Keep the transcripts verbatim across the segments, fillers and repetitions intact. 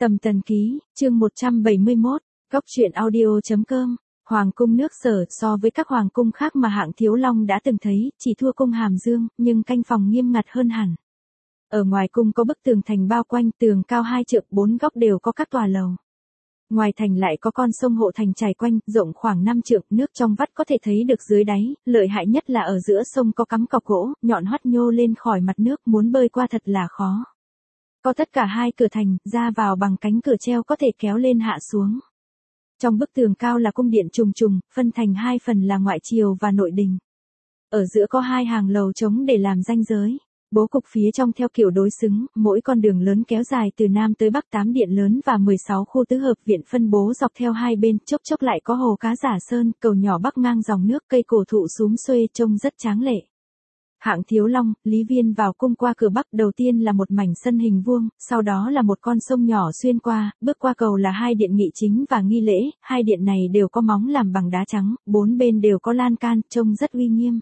Tầm Tần Ký, chương một trăm bảy mươi mốt, Góc truyện audio.com, Hoàng cung nước Sở so với các hoàng cung khác mà Hạng Thiếu Long đã từng thấy, chỉ thua cung Hàm Dương, nhưng canh phòng nghiêm ngặt hơn hẳn. Ở ngoài cung có bức tường thành bao quanh, tường cao hai trượng, bốn góc đều có các tòa lầu. Ngoài thành lại có con sông hộ thành trải quanh, rộng khoảng năm trượng, nước trong vắt có thể thấy được dưới đáy, lợi hại nhất là ở giữa sông có cắm cọc gỗ, nhọn hoắt nhô lên khỏi mặt nước, muốn bơi qua thật là khó. Có tất cả hai cửa thành, ra vào bằng cánh cửa treo có thể kéo lên hạ xuống. Trong bức tường cao là cung điện trùng trùng, phân thành hai phần là ngoại triều và nội đình. Ở giữa có hai hàng lầu trống để làm ranh giới. Bố cục phía trong theo kiểu đối xứng, mỗi con đường lớn kéo dài từ Nam tới Bắc, tám điện lớn và mười sáu khu tứ hợp viện phân bố dọc theo hai bên, chốc chốc lại có hồ cá giả sơn, cầu nhỏ bắc ngang dòng nước, cây cổ thụ xúm xuê trông rất tráng lệ. Hạng Thiếu Long, Lý Viên vào cung qua cửa bắc, đầu tiên là một mảnh sân hình vuông, sau đó là một con sông nhỏ xuyên qua, bước qua cầu là hai điện nghị chính và nghi lễ, hai điện này đều có móng làm bằng đá trắng, bốn bên đều có lan can, trông rất uy nghiêm.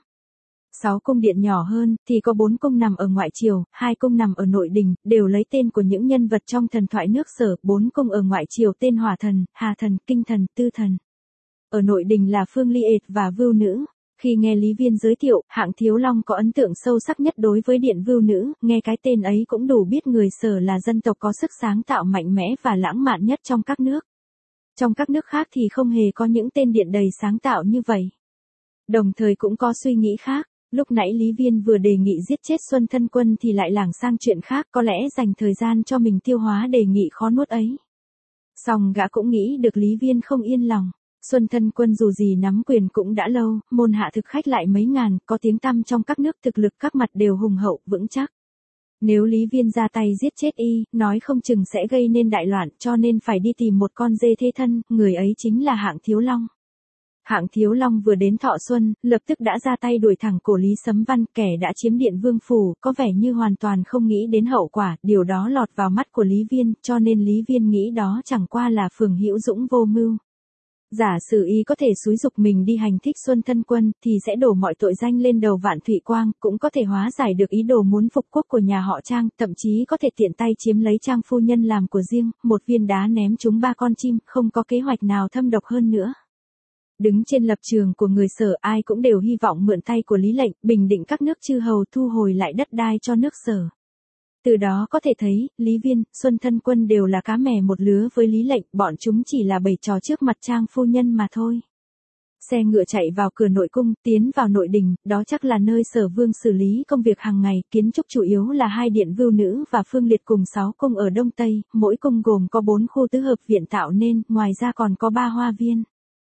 Sáu cung điện nhỏ hơn, thì có bốn cung nằm ở ngoại triều, hai cung nằm ở nội đình, đều lấy tên của những nhân vật trong thần thoại nước Sở, bốn cung ở ngoại triều tên Hỏa Thần, Hà Thần, Kinh Thần, Tư Thần. Ở nội đình là Phương Ly Ệt và Vưu Nữ. Khi nghe Lý Viên giới thiệu, Hạng Thiếu Long có ấn tượng sâu sắc nhất đối với điện Vưu Nữ, nghe cái tên ấy cũng đủ biết người Sở là dân tộc có sức sáng tạo mạnh mẽ và lãng mạn nhất trong các nước. Trong các nước khác thì không hề có những tên điện đầy sáng tạo như vậy. Đồng thời cũng có suy nghĩ khác. Lúc nãy Lý Viên vừa đề nghị giết chết Xuân Thân Quân thì lại lảng sang chuyện khác, có lẽ dành thời gian cho mình tiêu hóa đề nghị khó nuốt ấy. Song gã cũng nghĩ được Lý Viên không yên lòng. Xuân Thân Quân dù gì nắm quyền cũng đã lâu, môn hạ thực khách lại mấy ngàn, có tiếng tăm trong các nước, thực lực các mặt đều hùng hậu, vững chắc. Nếu Lý Viên ra tay giết chết y, nói không chừng sẽ gây nên đại loạn, cho nên phải đi tìm một con dê thế thân, người ấy chính là Hạng Thiếu Long. Hạng Thiếu Long vừa đến Thọ Xuân, lập tức đã ra tay đuổi thẳng cổ Lý Sấm Văn, kẻ đã chiếm điện Vương phủ, có vẻ như hoàn toàn không nghĩ đến hậu quả, điều đó lọt vào mắt của Lý Viên, cho nên Lý Viên nghĩ đó chẳng qua là Phường Hữu Dũng vô mưu. Giả sử y có thể xúi dục mình đi hành thích Xuân Thân Quân, thì sẽ đổ mọi tội danh lên đầu Vạn Thụy Quang, cũng có thể hóa giải được ý đồ muốn phục quốc của nhà họ Trang, thậm chí có thể tiện tay chiếm lấy Trang phu nhân làm của riêng, một viên đá ném trúng ba con chim, không có kế hoạch nào thâm độc hơn nữa. Đứng trên lập trường của người Sở, ai cũng đều hy vọng mượn tay của Lý Lệnh, bình định các nước chư hầu, thu hồi lại đất đai cho nước Sở. Từ đó có thể thấy, Lý Viên, Xuân Thân Quân đều là cá mè một lứa với Lý Lệnh, bọn chúng chỉ là bày trò trước mặt Trang phu nhân mà thôi. Xe ngựa chạy vào cửa nội cung, tiến vào nội đình, đó chắc là nơi Sở Vương xử lý công việc hàng ngày, kiến trúc chủ yếu là hai điện Vưu Nữ và Phương Liệt cùng sáu cung ở Đông Tây, mỗi cung gồm có bốn khu tứ hợp viện tạo nên, ngoài ra còn có ba hoa viên.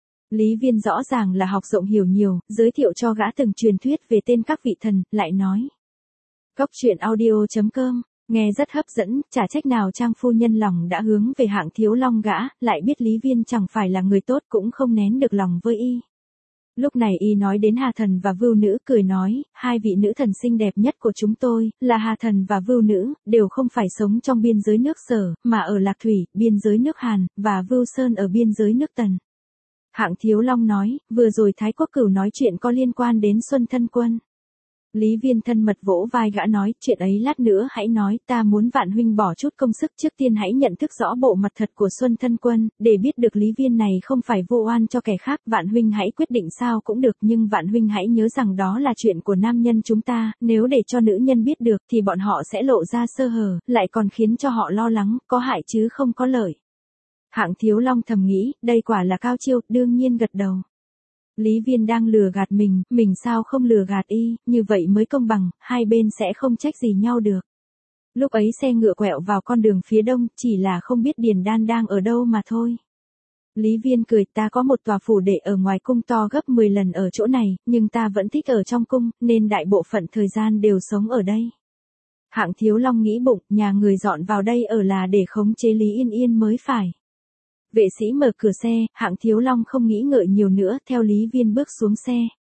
Lý Viên rõ ràng là học rộng hiểu nhiều, giới thiệu cho gã từng truyền thuyết về tên các vị thần, lại nói. Góc truyện audio.com, nghe rất hấp dẫn, chả trách nào Trang phu nhân lòng đã hướng về Hạng Thiếu Long gã, lại biết Lý Viên chẳng phải là người tốt cũng không nén được lòng với y. Lúc này y nói đến Hà Thần và Vưu Nữ, cười nói, hai vị nữ thần xinh đẹp nhất của chúng tôi, là Hà Thần và Vưu Nữ, đều không phải sống trong biên giới nước Sở, mà ở Lạc Thủy, biên giới nước Hàn, và Vưu Sơn ở biên giới nước Tần. Hạng Thiếu Long nói, vừa rồi Thái Quốc Cửu nói chuyện có liên quan đến Xuân Thân Quân. Lý Viên thân mật vỗ vai gã nói, chuyện ấy lát nữa hãy nói, ta muốn Vạn huynh bỏ chút công sức, trước tiên hãy nhận thức rõ bộ mặt thật của Xuân Thân Quân, để biết được Lý Viên này không phải vô oan cho kẻ khác, Vạn huynh hãy quyết định sao cũng được, nhưng Vạn huynh hãy nhớ rằng đó là chuyện của nam nhân chúng ta, nếu để cho nữ nhân biết được thì bọn họ sẽ lộ ra sơ hở, lại còn khiến cho họ lo lắng, có hại chứ không có lợi. Hạng Thiếu Long thầm nghĩ, đây quả là cao chiêu, đương nhiên gật đầu. Lý Viên đang lừa gạt mình, mình sao không lừa gạt y, như vậy mới công bằng, hai bên sẽ không trách gì nhau được. Lúc ấy xe ngựa quẹo vào con đường phía đông, chỉ là không biết Điền Đan đang ở đâu mà thôi. Lý Viên cười, ta có một tòa phủ đệ ở ngoài cung to gấp mười lần ở chỗ này, nhưng ta vẫn thích ở trong cung, nên đại bộ phận thời gian đều sống ở đây. Hạng Thiếu Long nghĩ bụng, nhà người dọn vào đây ở là để khống chế Lý Yên Yên mới phải. Vệ sĩ mở cửa xe, Hạng Thiếu Long không nghĩ ngợi nhiều nữa, theo Lý Viên bước xuống xe.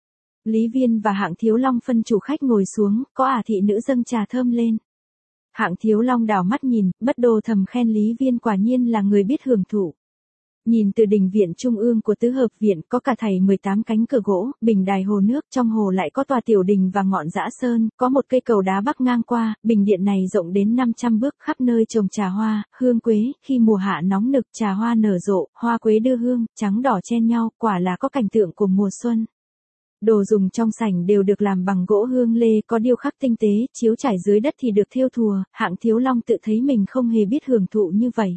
Lý Viên và Hạng Thiếu Long phân chủ khách ngồi xuống, có ả thị nữ dâng trà thơm lên. Hạng Thiếu Long đảo mắt nhìn, bất đồ thầm khen Lý Viên quả nhiên là người biết hưởng thụ. Nhìn từ đình viện trung ương của tứ hợp viện có cả thảy mười tám cánh cửa gỗ, bình đài hồ nước, trong hồ lại có tòa tiểu đình và ngọn dã sơn, có một cây cầu đá bắc ngang qua, bình điện này rộng đến năm trăm bước, khắp nơi trồng trà hoa, hương quế, khi mùa hạ nóng nực trà hoa nở rộ, hoa quế đưa hương, trắng đỏ chen nhau, quả là có cảnh tượng của mùa xuân. Đồ dùng trong sảnh đều được làm bằng gỗ hương lê, có điêu khắc tinh tế, chiếu trải dưới đất thì được thêu thùa, Hạng Thiếu Long tự thấy mình không hề biết hưởng thụ như vậy.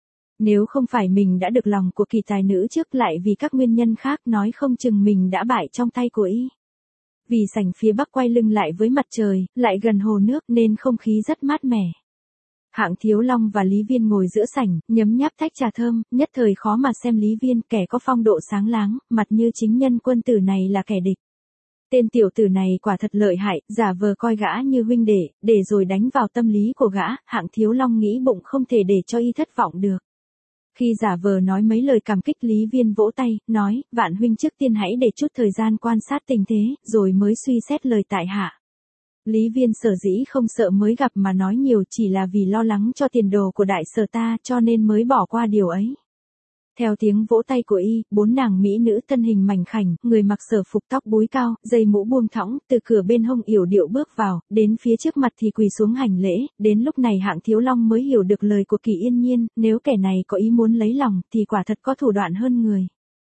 Nếu không phải mình đã được lòng của kỳ tài nữ trước lại vì các nguyên nhân khác nói không chừng mình đã bại trong tay của y. Vì sảnh phía bắc quay lưng lại với mặt trời, lại gần hồ nước nên không khí rất mát mẻ. Hạng Thiếu Long và Lý Viên ngồi giữa sảnh, nhấm nháp tách trà thơm, nhất thời khó mà xem Lý Viên, kẻ có phong độ sáng láng, mặt như chính nhân quân tử này là kẻ địch. Tên tiểu tử này quả thật lợi hại, giả vờ coi gã như huynh đệ, để rồi đánh vào tâm lý của gã, Hạng Thiếu Long nghĩ bụng không thể để cho y thất vọng được. Khi giả vờ nói mấy lời cảm kích, Lý Viên vỗ tay, nói, Vạn huynh trước tiên hãy để chút thời gian quan sát tình thế, rồi mới suy xét lời tại hạ. Lý Viên sở dĩ không sợ mới gặp mà nói nhiều chỉ là vì lo lắng cho tiền đồ của đại sở ta cho nên mới bỏ qua điều ấy. Theo tiếng vỗ tay của y, bốn nàng mỹ nữ thân hình mảnh khảnh, người mặc sở phục tóc búi cao, dây mũ buông thõng, từ cửa bên hông yểu điệu bước vào, đến phía trước mặt thì quỳ xuống hành lễ, đến lúc này Hạng Thiếu Long mới hiểu được lời của Kỳ Yên Nhiên, nếu kẻ này có ý muốn lấy lòng, thì quả thật có thủ đoạn hơn người.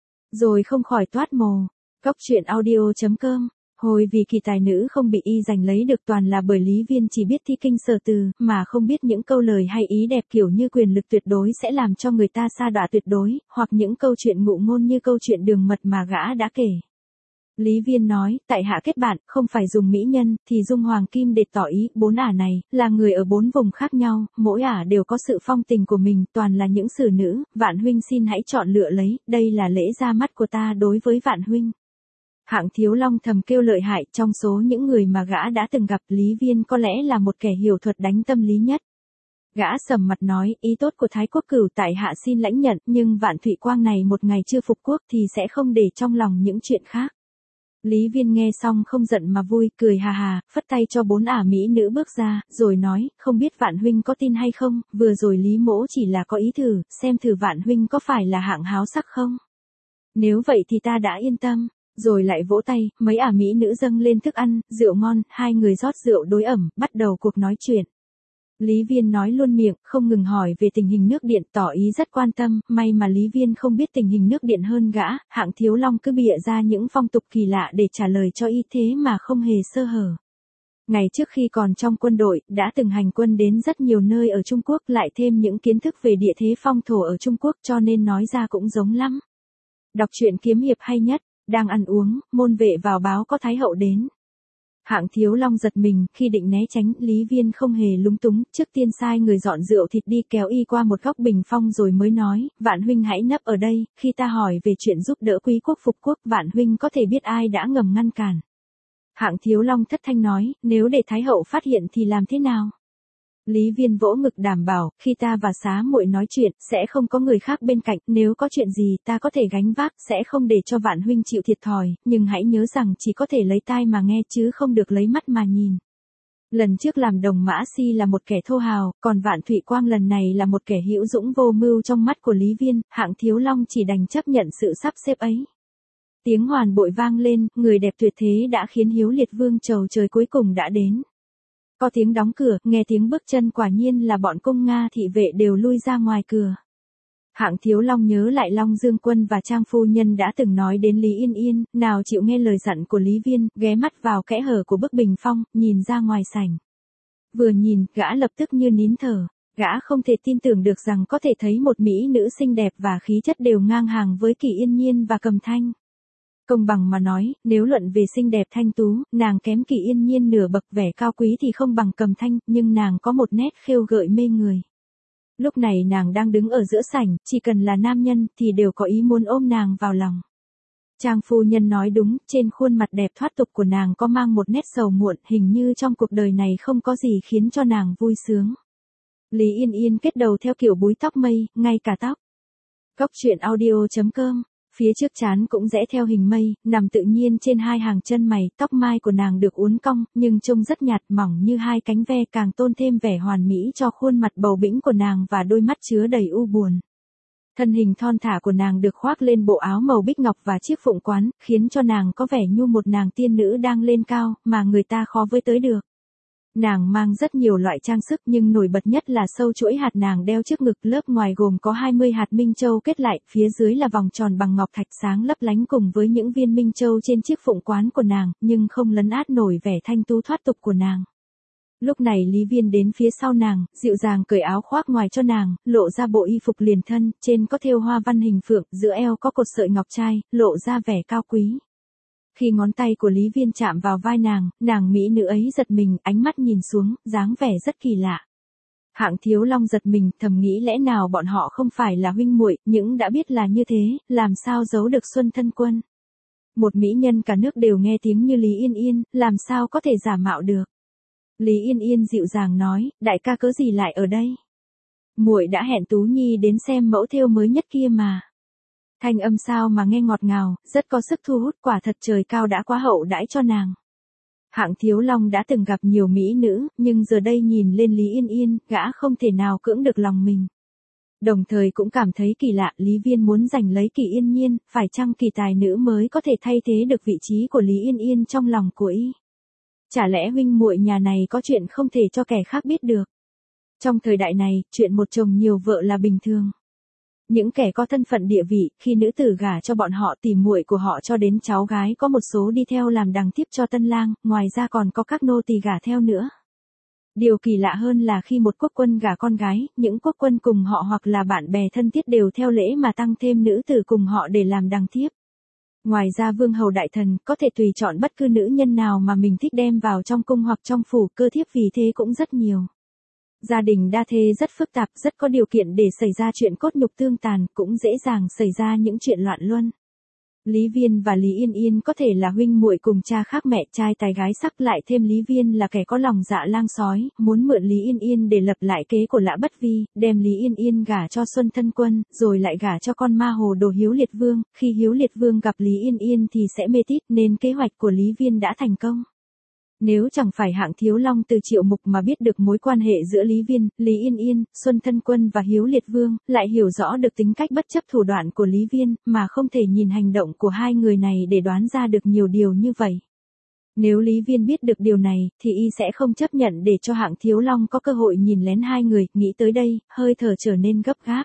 Rồi không khỏi toát mồ. Cóc truyện audio chấm com. Hồi vì kỳ tài nữ không bị y giành lấy được toàn là bởi Lý Viên chỉ biết thi kinh sở từ, mà không biết những câu lời hay ý đẹp kiểu như quyền lực tuyệt đối sẽ làm cho người ta sa đọa tuyệt đối, hoặc những câu chuyện ngụ ngôn như câu chuyện đường mật mà gã đã kể. Lý Viên nói, tại hạ kết bạn, không phải dùng mỹ nhân, thì dùng hoàng kim để tỏ ý, bốn ả này, là người ở bốn vùng khác nhau, mỗi ả đều có sự phong tình của mình, toàn là những xử nữ, Vạn huynh xin hãy chọn lựa lấy, đây là lễ ra mắt của ta đối với Vạn huynh. Hạng Thiếu Long thầm kêu lợi hại, trong số những người mà gã đã từng gặp, Lý Viên có lẽ là một kẻ hiểu thuật đánh tâm lý nhất. Gã sầm mặt nói, ý tốt của Thái Quốc Cửu tại hạ xin lãnh nhận, nhưng Vạn Thụy Quang này một ngày chưa phục quốc thì sẽ không để trong lòng những chuyện khác. Lý Viên nghe xong không giận mà vui, cười hà hà, phất tay cho bốn ả mỹ nữ bước ra, rồi nói, không biết Vạn huynh có tin hay không, vừa rồi Lý mỗ chỉ là có ý thử, xem thử Vạn huynh có phải là hạng háo sắc không. Nếu vậy thì ta đã yên tâm. Rồi lại vỗ tay, mấy ả mỹ nữ dâng lên thức ăn, rượu ngon, hai người rót rượu đối ẩm, bắt đầu cuộc nói chuyện. Lý Viên nói luôn miệng, không ngừng hỏi về tình hình nước điện, tỏ ý rất quan tâm, may mà Lý Viên không biết tình hình nước điện hơn gã, Hạng Thiếu Long cứ bịa ra những phong tục kỳ lạ để trả lời cho y thế mà không hề sơ hở. Ngày trước khi còn trong quân đội, đã từng hành quân đến rất nhiều nơi ở Trung Quốc, lại thêm những kiến thức về địa thế phong thổ ở Trung Quốc cho nên nói ra cũng giống lắm. Đọc truyện kiếm hiệp hay nhất. Đang ăn uống, môn vệ vào báo có Thái hậu đến. Hạng Thiếu Long giật mình, khi định né tránh, Lý Viên không hề lúng túng, trước tiên sai người dọn rượu thịt đi kéo y qua một góc bình phong rồi mới nói, Vạn huynh hãy nấp ở đây, khi ta hỏi về chuyện giúp đỡ quý quốc phục quốc, Vạn huynh có thể biết ai đã ngầm ngăn cản. Hạng Thiếu Long thất thanh nói, nếu để Thái hậu phát hiện thì làm thế nào? Lý Viên vỗ ngực đảm bảo, khi ta và xá muội nói chuyện, sẽ không có người khác bên cạnh, nếu có chuyện gì ta có thể gánh vác, sẽ không để cho Vạn huynh chịu thiệt thòi, nhưng hãy nhớ rằng chỉ có thể lấy tai mà nghe chứ không được lấy mắt mà nhìn. Lần trước làm đồng Mã Si là một kẻ thô hào, còn Vạn Thụy Quang lần này là một kẻ hữu dũng vô mưu trong mắt của Lý Viên, Hạng Thiếu Long chỉ đành chấp nhận sự sắp xếp ấy. Tiếng hoàn bội vang lên, người đẹp tuyệt thế đã khiến Hiếu Liệt Vương chầu trời cuối cùng đã đến. Có tiếng đóng cửa, nghe tiếng bước chân quả nhiên là bọn cung Nga thị vệ đều lui ra ngoài cửa. Hạng Thiếu Long nhớ lại Long Dương Quân và Trang phu nhân đã từng nói đến Lý Yên Yên, nào chịu nghe lời dặn của Lý Viên, ghé mắt vào kẽ hở của bức bình phong, nhìn ra ngoài sảnh. Vừa nhìn, gã lập tức như nín thở, gã không thể tin tưởng được rằng có thể thấy một mỹ nữ xinh đẹp và khí chất đều ngang hàng với Kỳ Yên Nhiên và Cầm Thanh. Công bằng mà nói, nếu luận về xinh đẹp thanh tú, nàng kém Kỳ Yên Nhiên nửa bậc, vẻ cao quý thì không bằng Cầm Thanh, nhưng nàng có một nét khêu gợi mê người. Lúc này nàng đang đứng ở giữa sảnh, chỉ cần là nam nhân thì đều có ý muốn ôm nàng vào lòng. Trang phu nhân nói đúng, trên khuôn mặt đẹp thoát tục của nàng có mang một nét sầu muộn, hình như trong cuộc đời này không có gì khiến cho nàng vui sướng. Lý Yên Yên kết đầu theo kiểu búi tóc mây, ngay cả tóc. Cóc truyện audio chấm com. Phía trước trán cũng rẽ theo hình mây, nằm tự nhiên trên hai hàng chân mày, tóc mai của nàng được uốn cong, nhưng trông rất nhạt mỏng như hai cánh ve, càng tôn thêm vẻ hoàn mỹ cho khuôn mặt bầu bĩnh của nàng và đôi mắt chứa đầy u buồn. Thân hình thon thả của nàng được khoác lên bộ áo màu bích ngọc và chiếc phụng quán, khiến cho nàng có vẻ như một nàng tiên nữ đang lên cao, mà người ta khó với tới được. Nàng mang rất nhiều loại trang sức nhưng nổi bật nhất là sâu chuỗi hạt nàng đeo trước ngực, lớp ngoài gồm có hai mươi hạt minh châu kết lại, phía dưới là vòng tròn bằng ngọc thạch sáng lấp lánh cùng với những viên minh châu trên chiếc phụng quán của nàng, nhưng không lấn át nổi vẻ thanh tú thoát tục của nàng. Lúc này Lý Viên đến phía sau nàng, dịu dàng cởi áo khoác ngoài cho nàng, lộ ra bộ y phục liền thân, trên có thêu hoa văn hình phượng, giữa eo có cột sợi ngọc trai, lộ ra vẻ cao quý. Khi ngón tay của Lý Viên chạm vào vai nàng, nàng mỹ nữ ấy giật mình, ánh mắt nhìn xuống, dáng vẻ rất kỳ lạ. Hạng Thiếu Long giật mình, thầm nghĩ lẽ nào bọn họ không phải là huynh muội, nhưng đã biết là như thế, làm sao giấu được Xuân Thân Quân. Một mỹ nhân cả nước đều nghe tiếng như Lý Yên Yên, làm sao có thể giả mạo được. Lý Yên Yên dịu dàng nói, đại ca cớ gì lại ở đây? Muội đã hẹn Tú Nhi đến xem mẫu thêu mới nhất kia mà. Thanh âm sao mà nghe ngọt ngào, rất có sức thu hút, quả thật trời cao đã quá hậu đãi cho nàng. Hạng Thiếu Long đã từng gặp nhiều mỹ nữ, nhưng giờ đây nhìn lên Lý Yên Yên, gã không thể nào cưỡng được lòng mình. Đồng thời cũng cảm thấy kỳ lạ, Lý Viên muốn giành lấy Kỳ Yên Nhiên, phải chăng kỳ tài nữ mới có thể thay thế được vị trí của Lý Yên Yên trong lòng của y? Chả lẽ huynh muội nhà này có chuyện không thể cho kẻ khác biết được? Trong thời đại này, chuyện một chồng nhiều vợ là bình thường. Những kẻ có thân phận địa vị, khi nữ tử gả cho bọn họ tìm muội của họ cho đến cháu gái có một số đi theo làm đằng tiếp cho tân lang, ngoài ra còn có các nô tỳ gả theo nữa. Điều kỳ lạ hơn là khi một quốc quân gả con gái, những quốc quân cùng họ hoặc là bạn bè thân thiết đều theo lễ mà tăng thêm nữ tử cùng họ để làm đằng tiếp. Ngoài ra vương hầu đại thần có thể tùy chọn bất cứ nữ nhân nào mà mình thích đem vào trong cung hoặc trong phủ, cơ thiếp vì thế cũng rất nhiều. Gia đình đa thê rất phức tạp, rất có điều kiện để xảy ra chuyện cốt nhục tương tàn, cũng dễ dàng xảy ra những chuyện loạn luân. Lý Viên và Lý Yên Yên có thể là huynh muội cùng cha khác mẹ, trai tài gái sắc, lại thêm Lý Viên là kẻ có lòng dạ lang sói, muốn mượn Lý Yên Yên để lập lại kế của Lã Bất Vi, đem Lý Yên Yên gả cho Xuân Thân Quân, rồi lại gả cho con ma hồ đồ Hiếu Liệt Vương, khi Hiếu Liệt Vương gặp Lý Yên Yên thì sẽ mê tít, nên kế hoạch của Lý Viên đã thành công. Nếu chẳng phải Hạng Thiếu Long từ Triệu Mục mà biết được mối quan hệ giữa Lý Viên, Lý Yên Yên, Xuân Thân Quân và Hiếu Liệt Vương, lại hiểu rõ được tính cách bất chấp thủ đoạn của Lý Viên, mà không thể nhìn hành động của hai người này để đoán ra được nhiều điều như vậy. Nếu Lý Viên biết được điều này, thì y sẽ không chấp nhận để cho Hạng Thiếu Long có cơ hội nhìn lén hai người, nghĩ tới đây, hơi thở trở nên gấp gáp.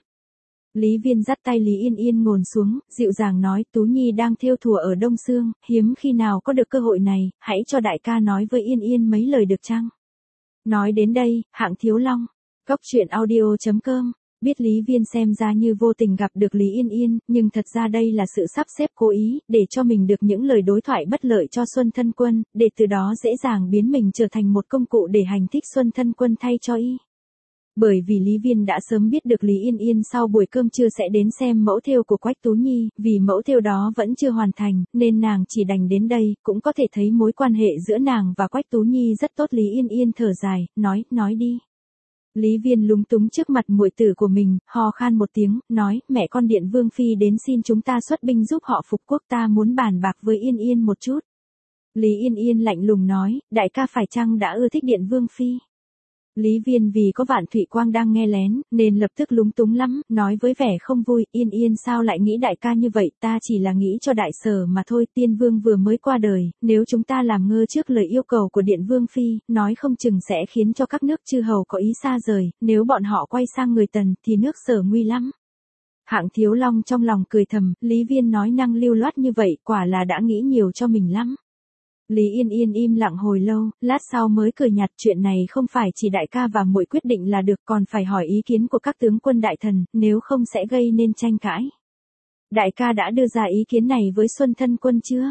Lý Viên dắt tay Lý Yên Yên ngồi xuống, dịu dàng nói, Tú Nhi đang thêu thùa ở Đông Sương, hiếm khi nào có được cơ hội này, hãy cho đại ca nói với Yên Yên mấy lời được chăng? Nói đến đây, Hạng Thiếu Long, góc truyện audio chấm com, biết Lý Viên xem ra như vô tình gặp được Lý Yên Yên, nhưng thật ra đây là sự sắp xếp cố ý, để cho mình được những lời đối thoại bất lợi cho Xuân Thân Quân, để từ đó dễ dàng biến mình trở thành một công cụ để hành thích Xuân Thân Quân thay cho y. Bởi vì Lý Viên đã sớm biết được Lý Yên Yên sau buổi cơm trưa sẽ đến xem mẫu thêu của Quách Tú Nhi, vì mẫu thêu đó vẫn chưa hoàn thành, nên nàng chỉ đành đến đây, cũng có thể thấy mối quan hệ giữa nàng và Quách Tú Nhi rất tốt. Lý Yên Yên thở dài, nói, nói đi. Lý Viên lúng túng trước mặt muội tử của mình, ho khan một tiếng, nói, mẹ con Điện Vương Phi đến xin chúng ta xuất binh giúp họ phục quốc, ta muốn bàn bạc với Yên Yên một chút. Lý Yên Yên lạnh lùng nói, đại ca phải chăng đã ưa thích Điện Vương Phi? Lý Viên vì có Vạn Thụy Quang đang nghe lén, nên lập tức lúng túng lắm, nói với vẻ không vui, Yên Yên sao lại nghĩ đại ca như vậy, ta chỉ là nghĩ cho đại sở mà thôi, Tiên Vương vừa mới qua đời, nếu chúng ta làm ngơ trước lời yêu cầu của Điện Vương Phi, nói không chừng sẽ khiến cho các nước chư hầu có ý xa rời, nếu bọn họ quay sang người Tần, thì nước Sở nguy lắm. Hạng Thiếu Long trong lòng cười thầm, Lý Viên nói năng lưu loát như vậy, quả là đã nghĩ nhiều cho mình lắm. Lý Yên Yên im lặng hồi lâu, lát sau mới cười nhạt, chuyện này không phải chỉ đại ca và muội quyết định là được, còn phải hỏi ý kiến của các tướng quân đại thần, nếu không sẽ gây nên tranh cãi. Đại ca đã đưa ra ý kiến này với Xuân Thân Quân chưa?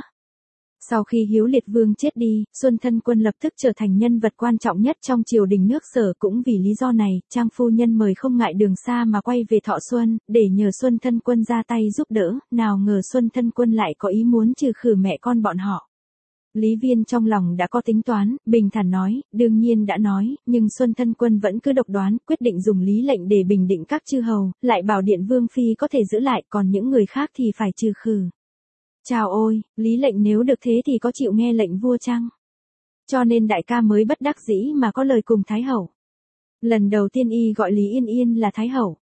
Sau khi Hiếu Liệt Vương chết đi, Xuân Thân Quân lập tức trở thành nhân vật quan trọng nhất trong triều đình nước Sở, cũng vì lý do này, Trang phu nhân mời không ngại đường xa mà quay về Thọ Xuân, để nhờ Xuân Thân Quân ra tay giúp đỡ, nào ngờ Xuân Thân Quân lại có ý muốn trừ khử mẹ con bọn họ. Lý Viên trong lòng đã có tính toán, bình thản nói, đương nhiên đã nói, nhưng Xuân Thân Quân vẫn cứ độc đoán, quyết định dùng lý lệnh để bình định các chư hầu, lại bảo Điện Vương Phi có thể giữ lại, còn những người khác thì phải trừ khử. Chào ôi, lý lệnh nếu được thế thì có chịu nghe lệnh vua chăng? Cho nên đại ca mới bất đắc dĩ mà có lời cùng Thái Hậu. Lần đầu tiên y gọi Lý Yên Yên là Thái Hậu.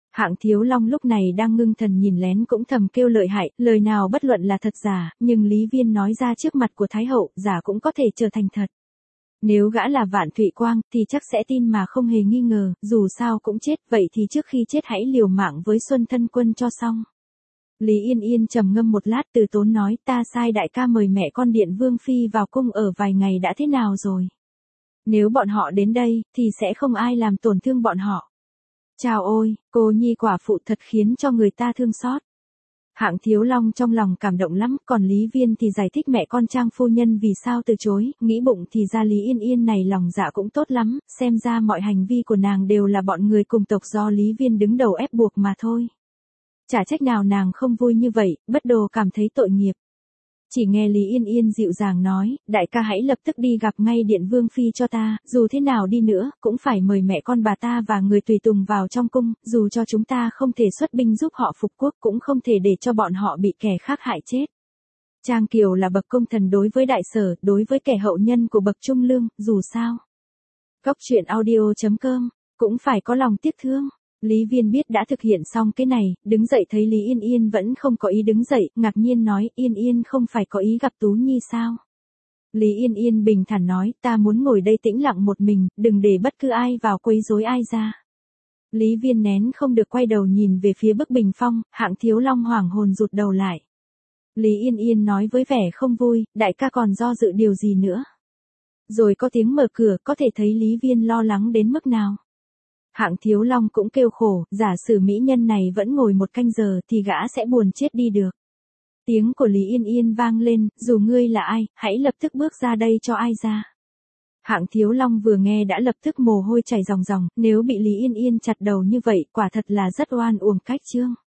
Hạng Thiếu Long lúc này đang ngưng thần nhìn lén cũng thầm kêu lợi hại, lời nào bất luận là thật giả, nhưng Lý Viên nói ra trước mặt của Thái Hậu, giả cũng có thể trở thành thật. Nếu gã là Vạn Thụy Quang, thì chắc sẽ tin mà không hề nghi ngờ, dù sao cũng chết, vậy thì trước khi chết hãy liều mạng với Xuân Thân Quân cho xong. Lý Yên Yên trầm ngâm một lát từ tốn nói, ta sai đại ca mời mẹ con Điện Vương Phi vào cung ở vài ngày đã thế nào rồi? Nếu bọn họ đến đây, thì sẽ không ai làm tổn thương bọn họ. Chào ôi, cô nhi quả phụ thật khiến cho người ta thương xót. Hạng Thiếu Long trong lòng cảm động lắm, còn Lý Viên thì giải thích mẹ con Trang phu nhân vì sao từ chối, nghĩ bụng thì ra Lý Yên Yên này lòng dạ cũng tốt lắm, xem ra mọi hành vi của nàng đều là bọn người cùng tộc do Lý Viên đứng đầu ép buộc mà thôi. Chả trách nào nàng không vui như vậy, bất đồ cảm thấy tội nghiệp. Chỉ nghe Lý Yên Yên dịu dàng nói, đại ca hãy lập tức đi gặp ngay Điện Vương Phi cho ta, dù thế nào đi nữa, cũng phải mời mẹ con bà ta và người tùy tùng vào trong cung, dù cho chúng ta không thể xuất binh giúp họ phục quốc cũng không thể để cho bọn họ bị kẻ khác hại chết. Trang Kiều là bậc công thần đối với đại sở, đối với kẻ hậu nhân của bậc trung lương, dù sao. Góc truyện audio chấm com, cũng phải có lòng tiếc thương. Lý Viên biết đã thực hiện xong cái này, đứng dậy thấy Lý Yên Yên vẫn không có ý đứng dậy, ngạc nhiên nói, Yên Yên không phải có ý gặp Tú Nhi sao? Lý Yên Yên bình thản nói, ta muốn ngồi đây tĩnh lặng một mình, đừng để bất cứ ai vào quấy rối ai ra. Lý Viên nén không được quay đầu nhìn về phía bức bình phong, Hạng Thiếu Long hoảng hồn rụt đầu lại. Lý Yên Yên nói với vẻ không vui, đại ca còn do dự điều gì nữa? Rồi có tiếng mở cửa, có thể thấy Lý Viên lo lắng đến mức nào. Hạng Thiếu Long cũng kêu khổ, giả sử mỹ nhân này vẫn ngồi một canh giờ thì gã sẽ buồn chết đi được. Tiếng của Lý Yên Yên vang lên, dù ngươi là ai, hãy lập tức bước ra đây cho ai ra. Hạng Thiếu Long vừa nghe đã lập tức mồ hôi chảy ròng ròng, nếu bị Lý Yên Yên chặt đầu như vậy quả thật là rất oan uổng cách chương.